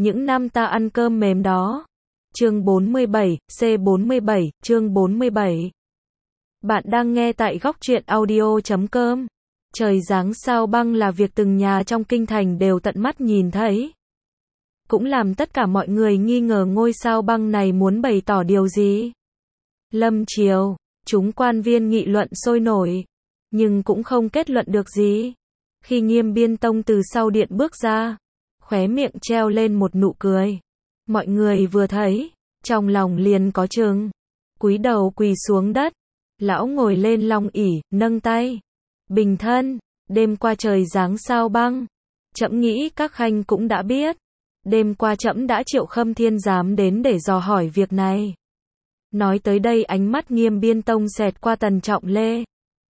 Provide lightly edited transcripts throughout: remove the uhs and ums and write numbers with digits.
những năm ta ăn cơm mềm đó. Chương 47, C47, chương 47. Bạn đang nghe tại góc truyện audio.com. Trời giáng sao băng là việc từng nhà trong kinh thành đều tận mắt nhìn thấy. Cũng làm tất cả mọi người nghi ngờ ngôi sao băng này muốn bày tỏ điều gì. Lâm triều, chúng quan viên nghị luận sôi nổi, nhưng cũng không kết luận được gì. Khi Nghiêm Biên Tông từ sau điện bước ra, khóe miệng treo lên một nụ cười. Mọi người vừa thấy, trong lòng liền có chừng, cúi đầu quỳ xuống đất. Lão ngồi lên long ỷ, nâng tay. Bình thân, đêm qua trời giáng sao băng. Trẫm nghĩ các khanh cũng đã biết. Đêm qua trẫm đã triệu Khâm Thiên giám đến để dò hỏi việc này. Nói tới đây ánh mắt Nghiêm Biên Tông xẹt qua Tần Trọng Lê.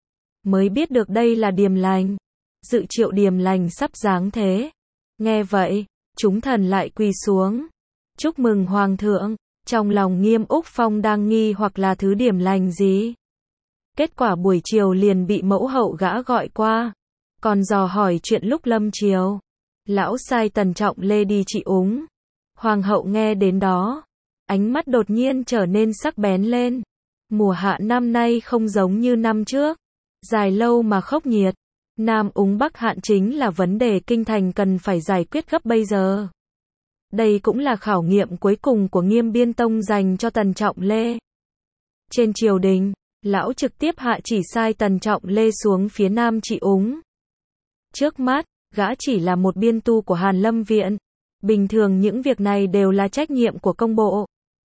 Mới biết được đây là Điềm Lành. Dự triệu Điềm Lành sắp giáng thế. Nghe vậy, chúng thần lại quỳ xuống. Chúc mừng Hoàng thượng. Trong lòng Nghiêm Úc Phong đang nghi hoặc là thứ Điềm Lành gì. Kết quả buổi chiều liền bị mẫu hậu gã gọi qua. Còn dò hỏi chuyện lúc lâm triều. Lão sai Tần Trọng Lê đi trị úng. Hoàng hậu nghe đến đó. Ánh mắt đột nhiên trở nên sắc bén lên. Mùa hạ năm nay không giống như năm trước. Dài lâu mà khốc nhiệt. Nam úng Bắc hạn chính là vấn đề kinh thành cần phải giải quyết gấp bây giờ. Đây cũng là khảo nghiệm cuối cùng của Nghiêm Biên Tông dành cho Tần Trọng Lê. Trên triều đình, lão trực tiếp hạ chỉ sai Tần Trọng Lê xuống phía Nam trị úng. Trước mắt, gã chỉ là một biên tu của Hàn Lâm Viện. Bình thường những việc này đều là trách nhiệm của công bộ.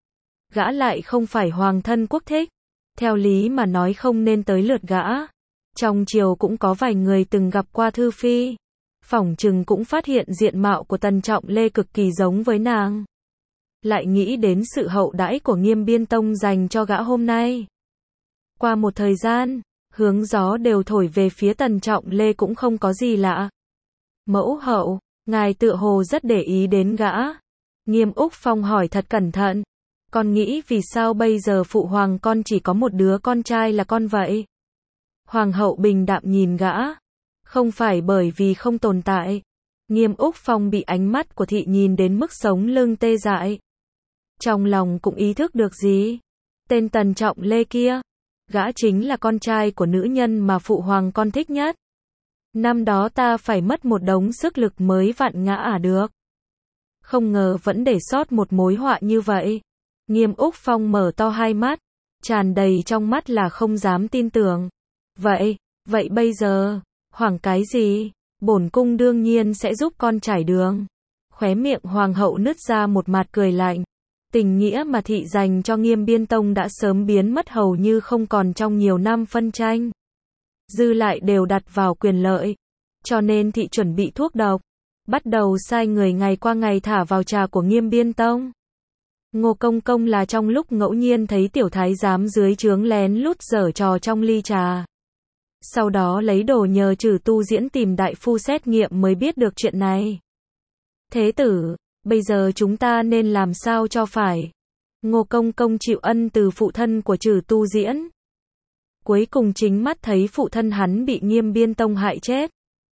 Gã lại không phải hoàng thân quốc thích. Theo lý mà nói không nên tới lượt gã. Trong triều cũng có vài người từng gặp qua Thư Phi. Phỏng chừng cũng phát hiện diện mạo của Tần Trọng Lê cực kỳ giống với nàng. Lại nghĩ đến sự hậu đãi của Nghiêm Biên Tông dành cho gã hôm nay. Qua một thời gian, hướng gió đều thổi về phía Tần Trọng Lê cũng không có gì lạ. Mẫu hậu, ngài tựa hồ rất để ý đến gã. Nghiêm Úc Phong hỏi thật cẩn thận. Con nghĩ vì sao bây giờ phụ hoàng con chỉ có một đứa con trai là con vậy? Hoàng hậu bình đạm nhìn gã. Không phải bởi vì không tồn tại. Nghiêm Úc Phong bị ánh mắt của thị nhìn đến mức sống lưng tê dại. Trong lòng cũng ý thức được gì. Tên Tần Trọng Lê kia. Gã chính là con trai của nữ nhân mà phụ hoàng con thích nhất. Năm đó ta phải mất một đống sức lực mới vặn ngã được. Không ngờ vẫn để sót một mối họa như vậy. Nghiêm Úc Phong mở to hai mắt. Tràn đầy trong mắt là không dám tin tưởng. Vậy bây giờ, hoảng cái gì? Bổn cung đương nhiên sẽ giúp con trải đường. Khóe miệng hoàng hậu nứt ra một mặt cười lạnh. Tình nghĩa mà thị dành cho Nghiêm Biên Tông đã sớm biến mất hầu như không còn trong nhiều năm phân tranh. Dư lại đều đặt vào quyền lợi. Cho nên thị chuẩn bị thuốc độc. Bắt đầu sai người ngày qua ngày thả vào trà của Nghiêm Biên Tông. Ngô Công Công là trong lúc ngẫu nhiên thấy tiểu thái giám dưới trướng lén lút giở trò trong ly trà. Sau đó lấy đồ nhờ Trừ Tu Diễn tìm đại phu xét nghiệm mới biết được chuyện này. Thế tử, bây giờ chúng ta nên làm sao cho phải? Ngô Công Công chịu ân từ phụ thân của Trừ Tu Diễn. Cuối cùng chính mắt thấy phụ thân hắn bị Nghiêm Biên Tông hại chết.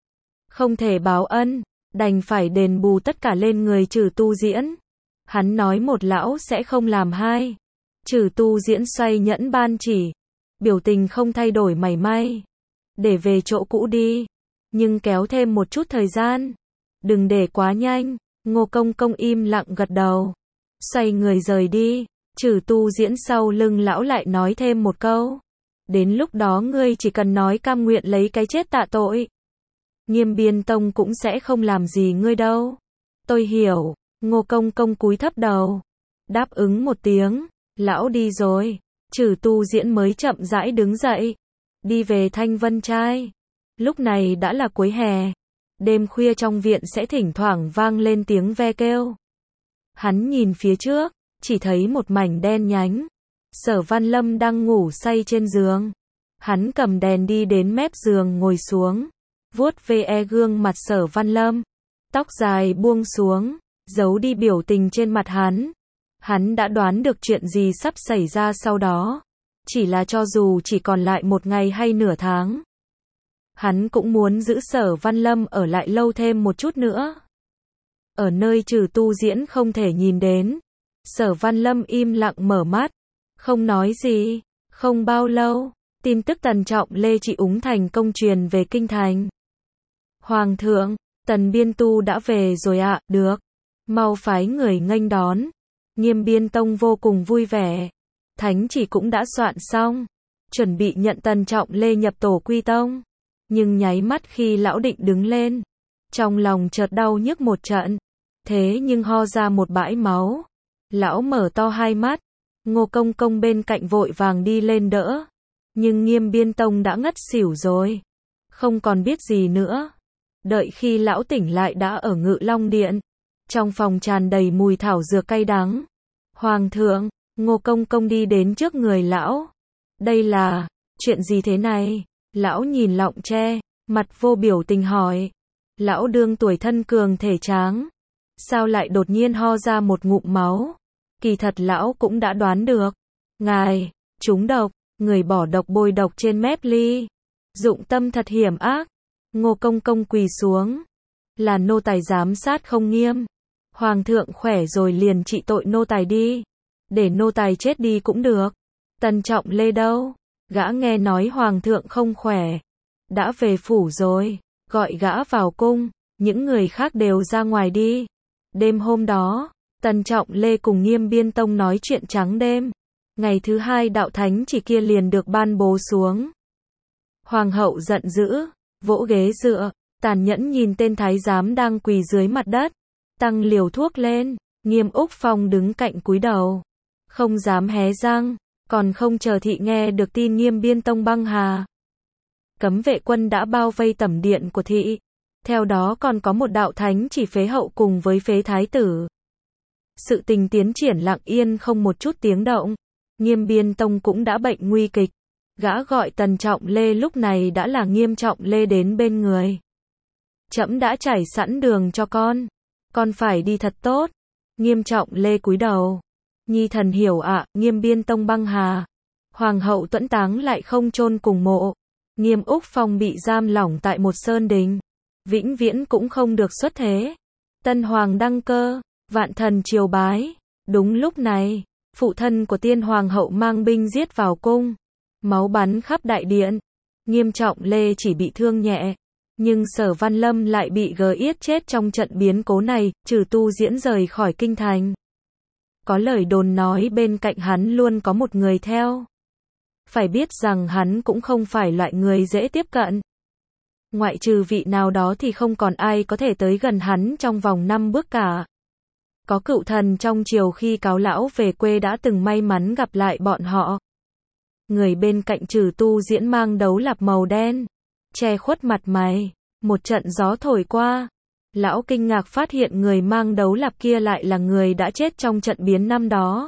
Không thể báo ân, đành phải đền bù tất cả lên người Trừ Tu Diễn. Hắn nói một lão sẽ không làm hai. Trừ Tu Diễn xoay nhẫn ban chỉ. Biểu tình không thay đổi mảy may. Để về chỗ cũ đi. Nhưng kéo thêm một chút thời gian. Đừng để quá nhanh. Ngô Công Công im lặng gật đầu. Xoay người rời đi. Trừ Tu Diễn sau lưng lão lại nói thêm một câu. Đến lúc đó ngươi chỉ cần nói cam nguyện lấy cái chết tạ tội. Nghiêm Biên Tông cũng sẽ không làm gì ngươi đâu. Tôi hiểu. Ngô Công Công cúi thấp đầu. Đáp ứng một tiếng. Lão đi rồi. Trừ Tu Diễn mới chậm rãi đứng dậy. Đi về Thanh Vân Trai. Lúc này đã là cuối hè. Đêm khuya trong viện sẽ thỉnh thoảng vang lên tiếng ve kêu. Hắn nhìn phía trước. Chỉ thấy một mảnh đen nhánh. Sở Văn Lâm đang ngủ say trên giường. Hắn cầm đèn đi đến mép giường ngồi xuống. Vuốt ve gương mặt Sở Văn Lâm. Tóc dài buông xuống. Giấu đi biểu tình trên mặt hắn. Hắn đã đoán được chuyện gì sắp xảy ra sau đó. Chỉ là cho dù chỉ còn lại một ngày hay nửa tháng. Hắn cũng muốn giữ Sở Văn Lâm ở lại lâu thêm một chút nữa. ở nơi Trừ Tu Diễn không thể nhìn đến. Sở Văn Lâm im lặng mở mắt, không nói gì. Không bao lâu, tin tức Tần Trọng Lê trị úng thành công truyền về kinh thành. Hoàng thượng, Tần Biên Tu đã về rồi ạ, được. Mau phái người nghênh đón. Nghiêm Biên Tông vô cùng vui vẻ. Thánh chỉ cũng đã soạn xong, chuẩn bị nhận Tần Trọng Lê nhập tổ quy tông. Nhưng nháy mắt khi lão định đứng lên, trong lòng chợt đau nhức một trận. Thế nhưng ho ra một bãi máu. Lão mở to hai mắt. Ngô Công Công bên cạnh vội vàng đi lên đỡ. Nhưng Nghiêm Biên Tông đã ngất xỉu rồi. Không còn biết gì nữa. Đợi khi lão tỉnh lại đã ở Ngự Long Điện. Trong phòng tràn đầy mùi thảo dược cay đắng. Hoàng thượng, Ngô Công Công đi đến trước người lão. Đây là, chuyện gì thế này? Lão nhìn Lọng Tre, mặt vô biểu tình hỏi. Lão đương tuổi thân cường thể tráng. Sao lại đột nhiên ho ra một ngụm máu? Kỳ thật lão cũng đã đoán được. Ngài, trúng độc, người bỏ độc bôi độc trên mép ly. Dụng tâm thật hiểm ác. Ngô Công Công quỳ xuống. Là nô tài giám sát không nghiêm. Hoàng thượng khỏe rồi liền trị tội nô tài đi. Để nô tài chết đi cũng được. Tần Trọng Lê đâu? Gã nghe nói hoàng thượng không khỏe. Đã về phủ rồi. Gọi gã vào cung. Những người khác đều ra ngoài đi. Đêm hôm đó, Tần Trọng Lê cùng Nghiêm Biên Tông nói chuyện trắng đêm. Ngày thứ hai đạo thánh chỉ kia liền được ban bố xuống. Hoàng hậu giận dữ, vỗ ghế dựa, tàn nhẫn nhìn tên thái giám đang quỳ dưới mặt đất. Tăng liều thuốc lên, Nghiêm Úc Phong đứng cạnh cúi đầu. Không dám hé răng, còn không chờ thị nghe được tin Nghiêm Biên Tông băng hà. Cấm vệ quân đã bao vây tẩm điện của thị. Theo đó còn có một đạo thánh chỉ phế hậu cùng với phế thái tử. Sự tình tiến triển lặng yên không một chút tiếng động. Nghiêm Biên Tông cũng đã bệnh nguy kịch. Gã gọi Tần Trọng Lê lúc này đã là Nghiêm Trọng Lê đến bên người. Trẫm đã trải sẵn đường cho con phải đi thật tốt. Nghiêm Trọng Lê cúi đầu. Nhi thần hiểu ạ. Nghiêm Biên Tông băng hà. Hoàng hậu tuẫn táng lại không chôn cùng mộ. Nghiêm Úc Phong bị giam lỏng tại một sơn đình. Vĩnh viễn cũng không được xuất thế. Tân hoàng đăng cơ, vạn thần triều bái. Đúng lúc này, phụ thân của tiên hoàng hậu mang binh giết vào cung. Máu bắn khắp đại điện. Nghiêm Trọng Lê chỉ bị thương nhẹ. Nhưng Sở Văn Lâm lại bị giết chết trong trận biến cố này. Trừ Tu Diễn rời khỏi kinh thành. Có lời đồn nói bên cạnh hắn luôn có một người theo. Phải biết rằng hắn cũng không phải loại người dễ tiếp cận. Ngoại trừ vị nào đó thì không còn ai có thể tới gần hắn trong vòng 5 bước cả. Có cựu thần trong triều khi cáo lão về quê đã từng may mắn gặp lại bọn họ. Người bên cạnh Trừ Tu Diễn mang đấu lạp màu đen, che khuất mặt mày. Một trận gió thổi qua. Lão kinh ngạc phát hiện người mang đấu lạp kia lại là người đã chết trong trận biến năm đó.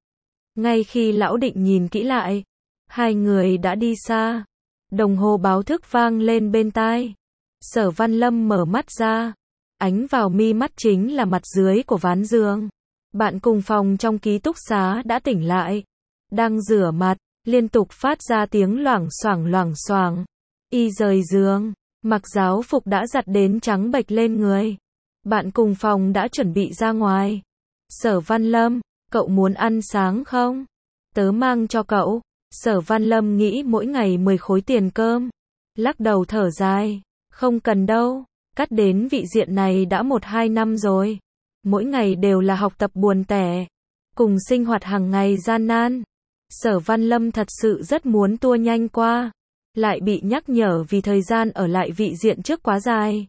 Ngay khi lão định nhìn kỹ lại, hai người đã đi xa. Đồng hồ báo thức vang lên bên tai. Sở Văn Lâm mở mắt ra. Ánh vào mi mắt chính là mặt dưới của ván giường. Bạn cùng phòng trong ký túc xá đã tỉnh lại. Đang rửa mặt, liên tục phát ra tiếng loảng xoảng. Y rời giường, mặc giáo phục đã giặt đến trắng bệch lên người. Bạn cùng phòng đã chuẩn bị ra ngoài. Sở Văn Lâm, cậu muốn ăn sáng không? Tớ mang cho cậu. Sở Văn Lâm nghĩ mỗi ngày 10 khối tiền cơm. Lắc đầu thở dài. Không cần đâu. Cắt đến vị diện này đã 1-2 năm rồi. Mỗi ngày đều là học tập buồn tẻ. Cùng sinh hoạt hàng ngày gian nan. Sở Văn Lâm thật sự rất muốn tua nhanh qua. Lại bị nhắc nhở vì thời gian ở lại vị diện trước quá dài.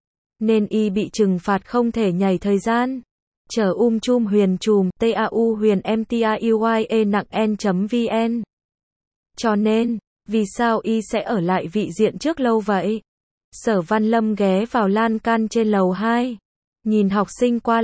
Nên y bị trừng phạt không thể nhảy thời gian. Chờ chum huyền chùm TAU huyền MTAUYE nặng N.vn. Cho nên, vì sao y sẽ ở lại vị diện trước lâu vậy? Sở Văn Lâm ghé vào lan can trên lầu 2. Nhìn học sinh qua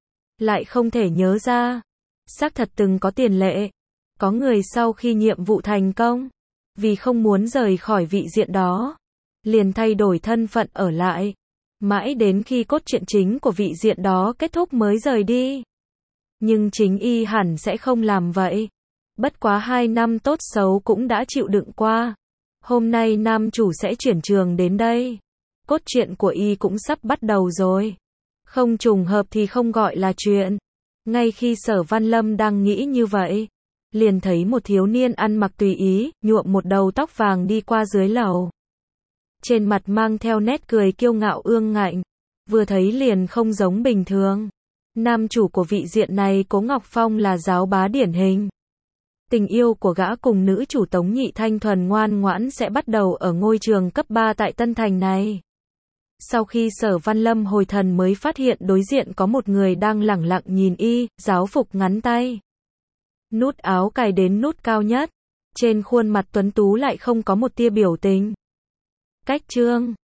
lại không thể nhớ ra. Xác thật từng có tiền lệ. Có người sau khi nhiệm vụ thành công, vì không muốn rời khỏi vị diện đó, liền thay đổi thân phận ở lại. Mãi đến khi cốt truyện chính của vị diện đó kết thúc mới rời đi. Nhưng chính y hẳn sẽ không làm vậy. Bất quá 2 năm tốt xấu cũng đã chịu đựng qua. Hôm nay nam chủ sẽ chuyển trường đến đây. Cốt truyện của y cũng sắp bắt đầu rồi. Không trùng hợp thì không gọi là chuyện. Ngay khi Sở Văn Lâm đang nghĩ như vậy, liền thấy một thiếu niên ăn mặc tùy ý, nhuộm một đầu tóc vàng đi qua dưới lầu. Trên mặt mang theo nét cười kiêu ngạo ương ngạnh, vừa thấy liền không giống bình thường. Nam chủ của vị diện này Cố Ngọc Phong là giáo bá điển hình. Tình yêu của gã cùng nữ chủ Tống Nhị Thanh thuần ngoan ngoãn sẽ bắt đầu ở ngôi trường cấp 3 tại Tân Thành này. Sau khi Sở Văn Lâm hồi thần mới phát hiện đối diện có một người đang lẳng lặng nhìn y, giáo phục ngắn tay. Nút áo cài đến nút cao nhất. Trên khuôn mặt tuấn tú lại không có một tia biểu tình. Cách chương